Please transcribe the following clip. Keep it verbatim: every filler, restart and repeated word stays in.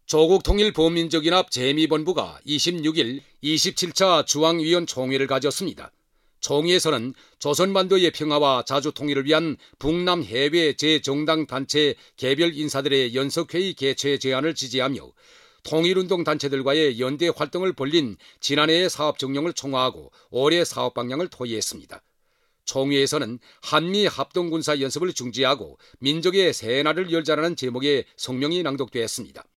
조국통일보민족연합 재미본부가 이십육 일 이십칠 차 중앙위원 총회를 가졌습니다. 총회에서는 조선반도의 평화와 자주통일을 위한 북남 해외 재정당 단체 개별 인사들의 연석회의 개최 제안을 지지하며 통일운동 단체들과의 연대 활동을 벌린 지난해의 사업 정령을 총화하고 올해 사업 방향을 토의했습니다. 총회에서는 한미 합동군사 연습을 중지하고 민족의 새날을 열자라는 제목의 성명이 낭독되었습니다.